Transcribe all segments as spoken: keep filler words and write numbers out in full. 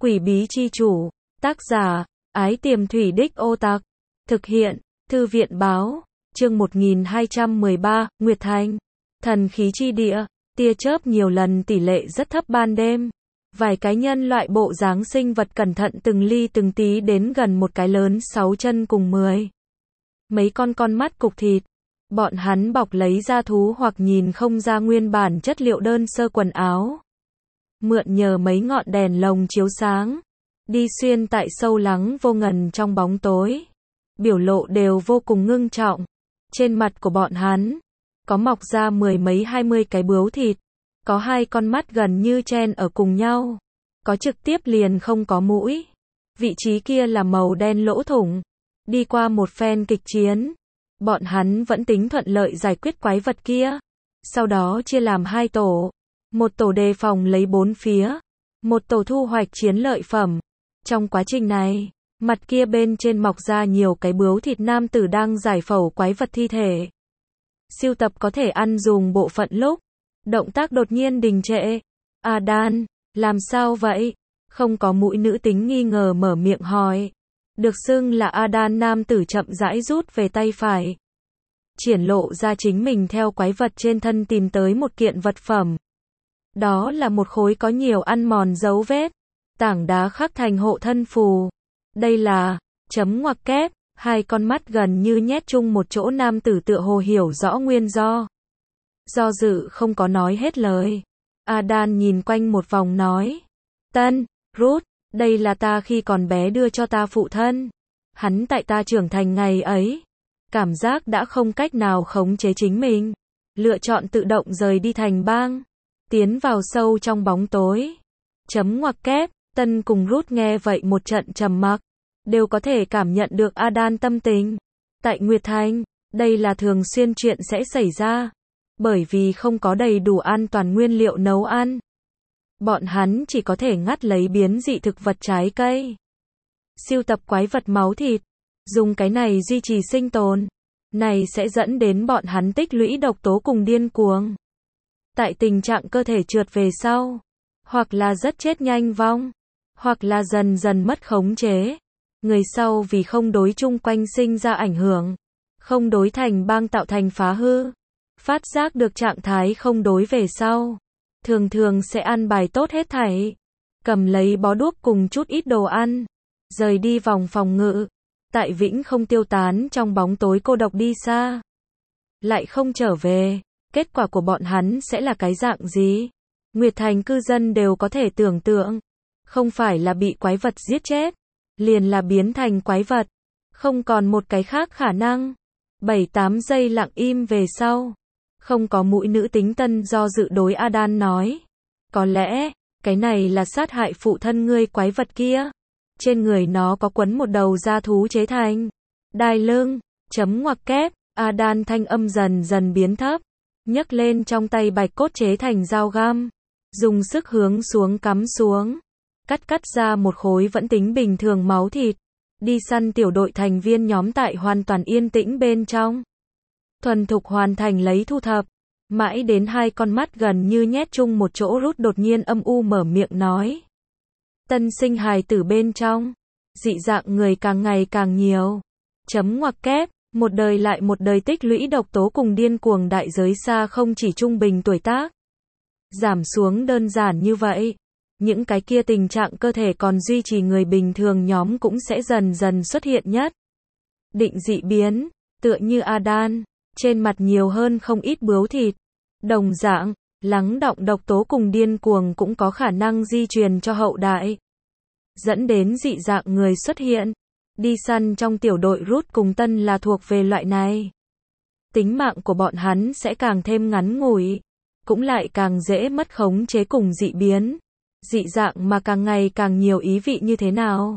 Quỷ bí chi chủ, tác giả, Ái Tiềm Thủy Đích Ô Tặc, thực hiện, Thư viện báo, chương một nghìn hai trăm mười ba, Nguyệt Thành, thần khí chi địa, tia chớp nhiều lần tỷ lệ rất thấp ban đêm. Vài cái nhân loại bộ dáng sinh vật cẩn thận từng ly từng tí đến gần một cái lớn sáu chân cùng mười. Mấy con con mắt cục thịt. Bọn hắn bọc lấy da thú hoặc nhìn không ra nguyên bản chất liệu đơn sơ quần áo. Mượn nhờ mấy ngọn đèn lồng chiếu sáng. Đi xuyên tại sâu lắng vô ngần trong bóng tối. Biểu lộ đều vô cùng ngưng trọng. Trên mặt của bọn hắn, có mọc ra mười mấy hai mươi cái bướu thịt. Có hai con mắt gần như chen ở cùng nhau. Có trực tiếp liền không có mũi. Vị trí kia là màu đen lỗ thủng. Đi qua một phen kịch chiến, bọn hắn vẫn tính thuận lợi giải quyết quái vật kia. Sau đó chia làm hai tổ. Một tổ đề phòng lấy bốn phía. Một tổ thu hoạch chiến lợi phẩm. Trong quá trình này, mặt kia bên trên mọc ra nhiều cái bướu thịt nam tử đang giải phẫu quái vật thi thể. Siêu tập có thể ăn dùng bộ phận lúc. Động tác đột nhiên đình trệ. Adan, làm sao vậy? Không có mũi nữ tính nghi ngờ mở miệng hỏi. Được xưng là Adan nam tử chậm rãi rút về tay phải. Triển lộ ra chính mình theo quái vật trên thân tìm tới một kiện vật phẩm. Đó là một khối có nhiều ăn mòn dấu vết. Tảng đá khắc thành hộ thân phù. Đây là, chấm ngoặc kép, hai con mắt gần như nhét chung một chỗ nam tử tựa hồ hiểu rõ nguyên do. Do dự không có nói hết lời. Adan nhìn quanh một vòng nói. Tân, Ruth, đây là ta khi còn bé đưa cho ta phụ thân. Hắn tại ta trưởng thành ngày ấy. Cảm giác đã không cách nào khống chế chính mình. Lựa chọn tự động rời đi thành bang. Tiến vào sâu trong bóng tối. Chấm ngoặc kép, Tân cùng Ruth nghe vậy một trận trầm mặc. Đều có thể cảm nhận được Adan tâm tình. Tại Nguyệt Thành, đây là thường xuyên chuyện sẽ xảy ra. Bởi vì không có đầy đủ an toàn nguyên liệu nấu ăn. Bọn hắn chỉ có thể ngắt lấy biến dị thực vật trái cây. Siêu tập quái vật máu thịt. Dùng cái này duy trì sinh tồn. Này sẽ dẫn đến bọn hắn tích lũy độc tố cùng điên cuồng. Tại tình trạng cơ thể trượt về sau. Hoặc là rất chết nhanh vong. Hoặc là dần dần mất khống chế. Người sau vì không đối chung quanh sinh ra ảnh hưởng. Không đối thành bang tạo thành phá hư. Phát giác được trạng thái không đối về sau. Thường thường sẽ ăn bài tốt hết thảy. Cầm lấy bó đuốc cùng chút ít đồ ăn. Rời đi vòng phòng ngự. Tại vĩnh không tiêu tán trong bóng tối cô độc đi xa. Lại không trở về. Kết quả của bọn hắn sẽ là cái dạng gì? Nguyệt Thành cư dân đều có thể tưởng tượng. Không phải là bị quái vật giết chết. Liền là biến thành quái vật. Không còn một cái khác khả năng. bảy tám giây lặng im về sau. Không có mũi nữ tính Tân do dự đối Adan nói. Có lẽ, cái này là sát hại phụ thân ngươi quái vật kia. Trên người nó có quấn một đầu da thú chế thành. Đai lưng, chấm ngoặc kép, Adan thanh âm dần dần biến thấp. Nhấc lên trong tay bạch cốt chế thành dao găm. Dùng sức hướng xuống cắm xuống. Cắt cắt ra một khối vẫn tính bình thường máu thịt. Đi săn tiểu đội thành viên nhóm tại hoàn toàn yên tĩnh bên trong. Thuần thục hoàn thành lấy thu thập. Mãi đến hai con mắt gần như nhét chung một chỗ Rút đột nhiên âm u mở miệng nói. Tân sinh hài tử bên trong. Dị dạng người càng ngày càng nhiều. Chấm ngoặc kép. Một đời lại một đời tích lũy độc tố cùng điên cuồng đại giới xa không chỉ trung bình tuổi tác. Giảm xuống đơn giản như vậy. Những cái kia tình trạng cơ thể còn duy trì người bình thường nhóm cũng sẽ dần dần xuất hiện nhất. Định dị biến. Tựa như Adan. Trên mặt nhiều hơn không ít bướu thịt. Đồng dạng, lắng đọng độc tố cùng điên cuồng cũng có khả năng di truyền cho hậu đại. Dẫn đến dị dạng người xuất hiện. Đi săn trong tiểu đội Rút cùng Tân là thuộc về loại này. Tính mạng của bọn hắn sẽ càng thêm ngắn ngủi. Cũng lại càng dễ mất khống chế cùng dị biến. Dị dạng mà càng ngày càng nhiều ý vị như thế nào.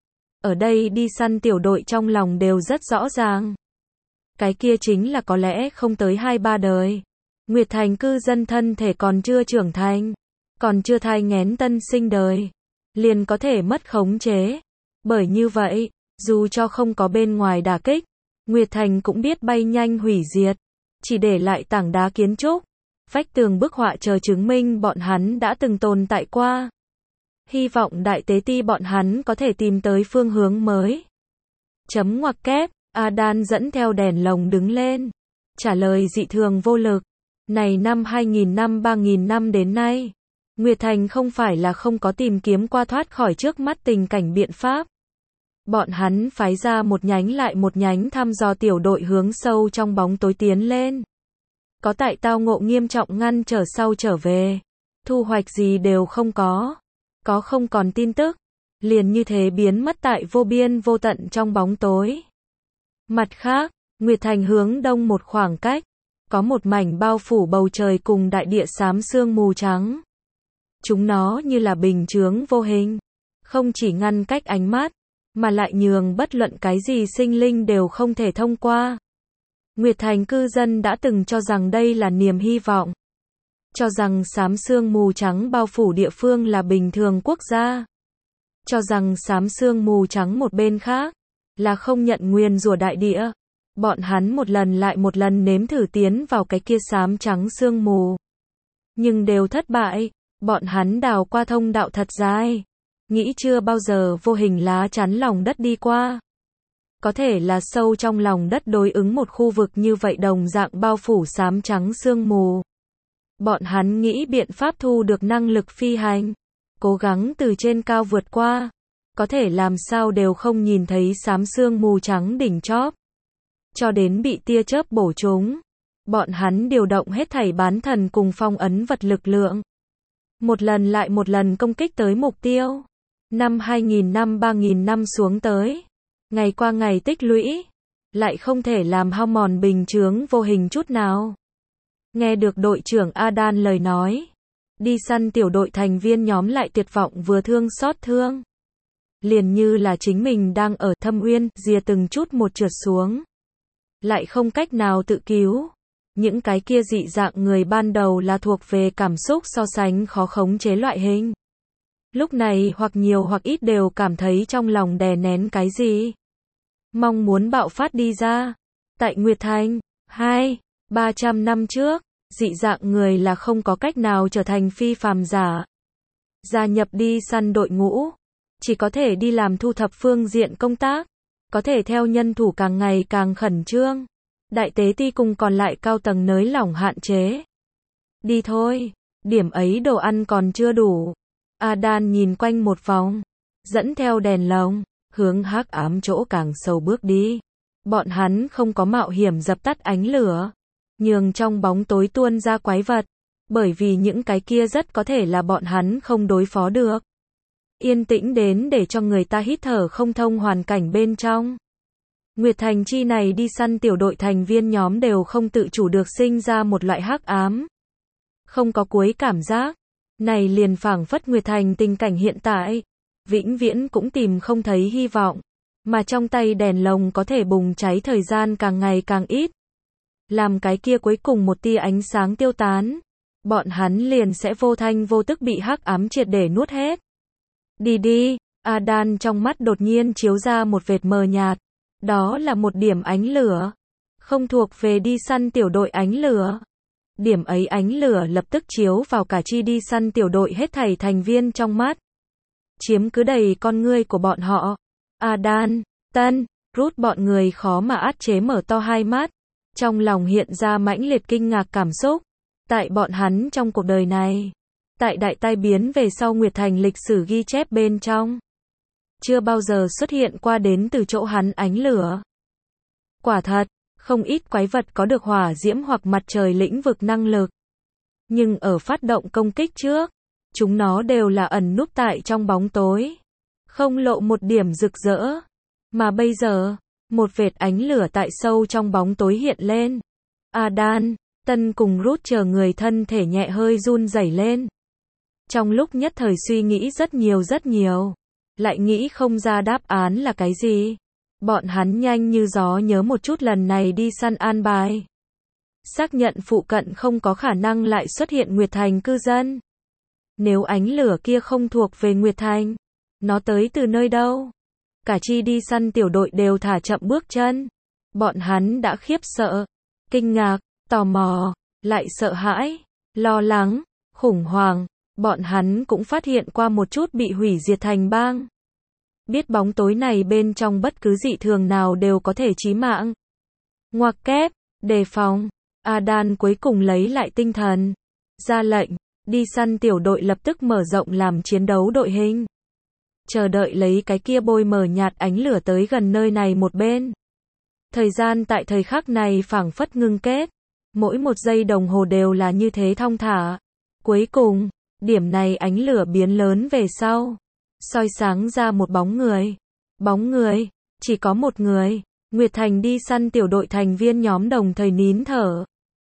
Ở đây đi săn tiểu đội trong lòng đều rất rõ ràng. Cái kia chính là có lẽ không tới hai ba đời. Nguyệt Thành cư dân thân thể còn chưa trưởng thành. Còn chưa thai nghén tân sinh đời. Liền có thể mất khống chế. Bởi như vậy, dù cho không có bên ngoài đả kích, Nguyệt Thành cũng biết bay nhanh hủy diệt. Chỉ để lại tảng đá kiến trúc. Vách tường bức họa chờ chứng minh bọn hắn đã từng tồn tại qua. Hy vọng đại tế ti bọn hắn có thể tìm tới phương hướng mới. Chấm ngoặc kép, Adan dẫn theo đèn lồng đứng lên. Trả lời dị thường vô lực. Này năm hai nghìn năm ba nghìn năm đến nay, Nguyệt Thành không phải là không có tìm kiếm qua thoát khỏi trước mắt tình cảnh biện pháp. Bọn hắn phái ra một nhánh lại một nhánh thăm dò tiểu đội hướng sâu trong bóng tối tiến lên. Có tại tao ngộ nghiêm trọng ngăn trở sau trở về. Thu hoạch gì đều không có. Có không còn tin tức. Liền như thế biến mất tại vô biên vô tận trong bóng tối. Mặt khác, Nguyệt Thành hướng đông một khoảng cách. Có một mảnh bao phủ bầu trời cùng đại địa xám sương mù trắng. Chúng nó như là bình chướng vô hình. Không chỉ ngăn cách ánh mắt, mà lại nhường bất luận cái gì sinh linh đều không thể thông qua. Nguyệt Thành cư dân đã từng cho rằng đây là niềm hy vọng. Cho rằng xám sương mù trắng bao phủ địa phương là bình thường quốc gia. Cho rằng xám sương mù trắng một bên khác, là không nhận nguyền rủa đại địa. Bọn hắn một lần lại một lần nếm thử tiến vào cái kia xám trắng sương mù. Nhưng đều thất bại, bọn hắn đào qua thông đạo thật dài. Nghĩ chưa bao giờ vô hình lá chắn lòng đất đi qua. Có thể là sâu trong lòng đất đối ứng một khu vực như vậy đồng dạng bao phủ xám trắng sương mù. Bọn hắn nghĩ biện pháp thu được năng lực phi hành. Cố gắng từ trên cao vượt qua. Có thể làm sao đều không nhìn thấy xám sương mù trắng đỉnh chóp. Cho đến bị tia chớp bổ trúng. Bọn hắn điều động hết thảy bán thần cùng phong ấn vật lực lượng. Một lần lại một lần công kích tới mục tiêu. Năm hai nghìn năm ba nghìn năm xuống tới. Ngày qua ngày tích lũy. Lại không thể làm hao mòn bình chướng vô hình chút nào. Nghe được đội trưởng Adan lời nói. Đi săn tiểu đội thành viên nhóm lại tuyệt vọng vừa thương xót thương. Liền như là chính mình đang ở thâm uyên, rìa từng chút một trượt xuống. Lại không cách nào tự cứu. Những cái kia dị dạng người ban đầu là thuộc về cảm xúc so sánh khó khống chế loại hình. Lúc này hoặc nhiều hoặc ít đều cảm thấy trong lòng đè nén cái gì. Mong muốn bạo phát đi ra. Tại Nguyệt Thành, hai, ba trăm năm trước, dị dạng người là không có cách nào trở thành phi phàm giả. Gia nhập đi săn đội ngũ. Chỉ có thể đi làm thu thập phương diện công tác. Có thể theo nhân thủ càng ngày càng khẩn trương. Đại tế ti cùng còn lại cao tầng nới lỏng hạn chế. Đi thôi, điểm ấy đồ ăn còn chưa đủ. Adan nhìn quanh một vòng, dẫn theo đèn lồng, hướng hắc ám chỗ càng sâu bước đi. Bọn hắn không có mạo hiểm dập tắt ánh lửa, nhường trong bóng tối tuôn ra quái vật, bởi vì những cái kia rất có thể là bọn hắn không đối phó được. Yên tĩnh đến để cho người ta hít thở không thông hoàn cảnh bên trong. Nguyệt Thành chi này đi săn tiểu đội thành viên nhóm đều không tự chủ được sinh ra một loại hắc ám. Không có cuối cảm giác. Này liền phảng phất Nguyệt Thành tình cảnh hiện tại. Vĩnh viễn cũng tìm không thấy hy vọng. Mà trong tay đèn lồng có thể bùng cháy thời gian càng ngày càng ít. Làm cái kia cuối cùng một tia ánh sáng tiêu tán. Bọn hắn liền sẽ vô thanh vô tức bị hắc ám triệt để nuốt hết. Đi đi, Adan trong mắt đột nhiên chiếu ra một vệt mờ nhạt. Đó là một điểm ánh lửa. Không thuộc về đi săn tiểu đội ánh lửa. Điểm ấy ánh lửa lập tức chiếu vào cả chi đi săn tiểu đội hết thảy thành viên trong mắt. Chiếm cứ đầy con ngươi của bọn họ. Adan, Tân, Ruth bọn người khó mà át chế mở to hai mắt. Trong lòng hiện ra mãnh liệt kinh ngạc cảm xúc. Tại bọn hắn trong cuộc đời này. Tại đại tai biến về sau Nguyệt Thành lịch sử ghi chép bên trong. Chưa bao giờ xuất hiện qua đến từ chỗ hắn ánh lửa. Quả thật, không ít quái vật có được hỏa diễm hoặc mặt trời lĩnh vực năng lực. Nhưng ở phát động công kích trước, chúng nó đều là ẩn núp tại trong bóng tối. Không lộ một điểm rực rỡ. Mà bây giờ, một vệt ánh lửa tại sâu trong bóng tối hiện lên. Adan, Tân cùng Ruth chờ người thân thể nhẹ hơi run rẩy lên. Trong lúc nhất thời suy nghĩ rất nhiều rất nhiều. Lại nghĩ không ra đáp án là cái gì. Bọn hắn nhanh như gió nhớ một chút lần này đi săn an bài. Xác nhận phụ cận không có khả năng lại xuất hiện Nguyệt Thành cư dân. Nếu ánh lửa kia không thuộc về Nguyệt Thành, nó tới từ nơi đâu? Cả chi đi săn tiểu đội đều thả chậm bước chân. Bọn hắn đã khiếp sợ, kinh ngạc, tò mò, lại sợ hãi, lo lắng, khủng hoảng. bọn hắn cũng phát hiện qua một chút bị hủy diệt thành bang. Biết bóng tối này bên trong bất cứ dị thường nào đều có thể chí mạng. Ngoặc kép, đề phòng. Adan cuối cùng lấy lại tinh thần. Ra lệnh, đi săn tiểu đội lập tức mở rộng làm chiến đấu đội hình. Chờ đợi lấy cái kia bôi mờ nhạt ánh lửa tới gần nơi này một bên. Thời gian tại thời khắc này phảng phất ngưng kết. Mỗi một giây đồng hồ đều là như thế thong thả. Cuối cùng, điểm này ánh lửa biến lớn về sau. Soi sáng ra một bóng người. Bóng người, chỉ có một người. Nguyệt Thành đi săn tiểu đội thành viên nhóm đồng thời nín thở.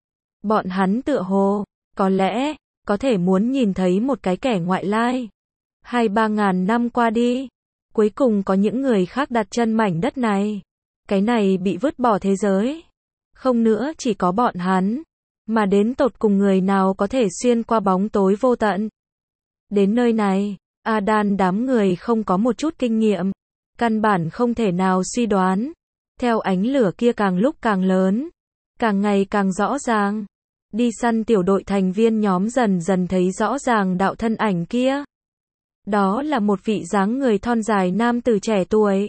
Bọn hắn tựa hồ, có lẽ, có thể muốn nhìn thấy một cái kẻ ngoại lai. Hai ba ngàn năm qua đi, cuối cùng có những người khác đặt chân mảnh đất này. Cái này bị vứt bỏ thế giới. Không nữa chỉ có bọn hắn, mà đến tột cùng người nào có thể xuyên qua bóng tối vô tận. Đến nơi này, Adan đám người không có một chút kinh nghiệm, căn bản không thể nào suy đoán. Theo ánh lửa kia càng lúc càng lớn, càng ngày càng rõ ràng. Đi săn tiểu đội thành viên nhóm dần dần thấy rõ ràng đạo thân ảnh kia. Đó là một vị dáng người thon dài nam tử trẻ tuổi.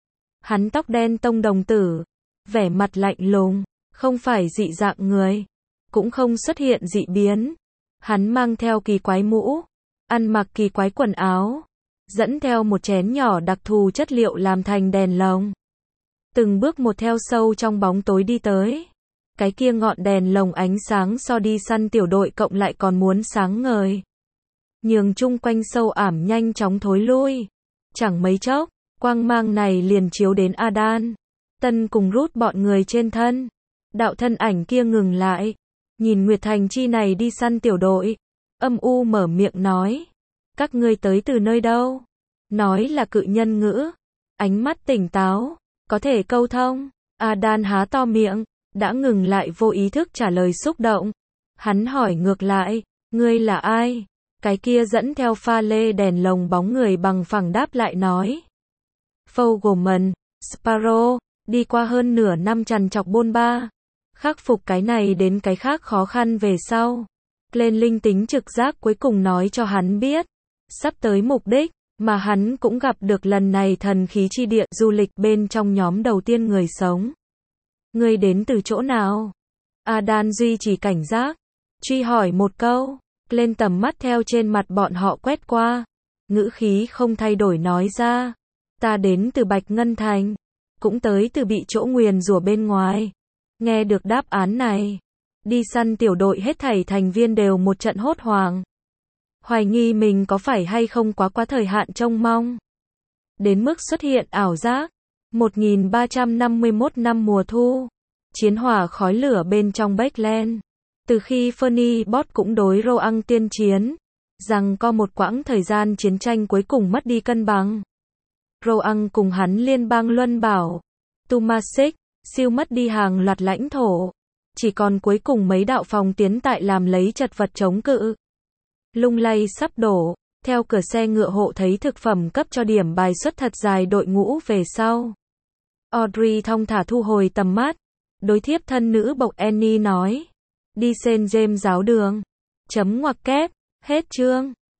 Hắn tóc đen tông đồng tử, vẻ mặt lạnh lùng, không phải dị dạng người, cũng không xuất hiện dị biến. Hắn mang theo kỳ quái mũ, ăn mặc kỳ quái quần áo, dẫn theo một chén nhỏ đặc thù chất liệu làm thành đèn lồng. Từng bước một theo sâu trong bóng tối đi tới. Cái kia ngọn đèn lồng ánh sáng so đi săn tiểu đội cộng lại còn muốn sáng ngời. Nhường chung quanh sâu ảm nhanh chóng thối lui. Chẳng mấy chốc, quang mang này liền chiếu đến Adan, Tân cùng rút bọn người trên thân. Đạo thân ảnh kia ngừng lại, nhìn Nguyệt Thành chi này đi săn tiểu đội, âm u mở miệng nói. Các ngươi tới từ nơi đâu? Nói là cự nhân ngữ, ánh mắt tỉnh táo, có thể câu thông. Adan há to miệng, đã ngừng lại vô ý thức trả lời xúc động. Hắn hỏi ngược lại, ngươi là ai? Cái kia dẫn theo pha lê đèn lồng bóng người bằng phẳng đáp lại nói. Fogelman, Sparrow, đi qua hơn nửa năm trằn trọc bôn ba. Khắc phục cái này đến cái khác khó khăn về sau. Lên linh tính trực giác cuối cùng nói cho hắn biết. Sắp tới mục đích, mà hắn cũng gặp được lần này thần khí chi địa du lịch bên trong nhóm đầu tiên người sống. Ngươi đến từ chỗ nào? Adan duy trì cảnh giác, truy hỏi một câu, lên tầm mắt theo trên mặt bọn họ quét qua, ngữ khí không thay đổi nói ra, ta đến từ Bạch Ngân Thành, cũng tới từ bị chỗ nguyền rủa bên ngoài. Nghe được đáp án này, đi săn tiểu đội hết thảy thành viên đều một trận hốt hoảng. Hoài nghi mình có phải hay không quá quá thời hạn trông mong. Đến mức xuất hiện ảo giác. một nghìn ba trăm năm mươi mốt năm mùa thu, chiến hỏa khói lửa bên trong Backland. Từ khi Fernie Bot cũng đối Roang tiên chiến, rằng có một quãng thời gian chiến tranh cuối cùng mất đi cân bằng. Roang cùng hắn liên bang luân bảo, Tumasic, siêu mất đi hàng loạt lãnh thổ. Chỉ còn cuối cùng mấy đạo phòng tiến tại làm lấy chật vật chống cự. Lung lay sắp đổ, theo cửa xe ngựa hộ thấy thực phẩm cấp cho điểm bài xuất thật dài đội ngũ về sau. Audrey thong thả thu hồi tầm mắt, đối thiếp thân nữ bộc Annie nói. Đi Saint James giáo đường. Chấm ngoặc kép, hết chương.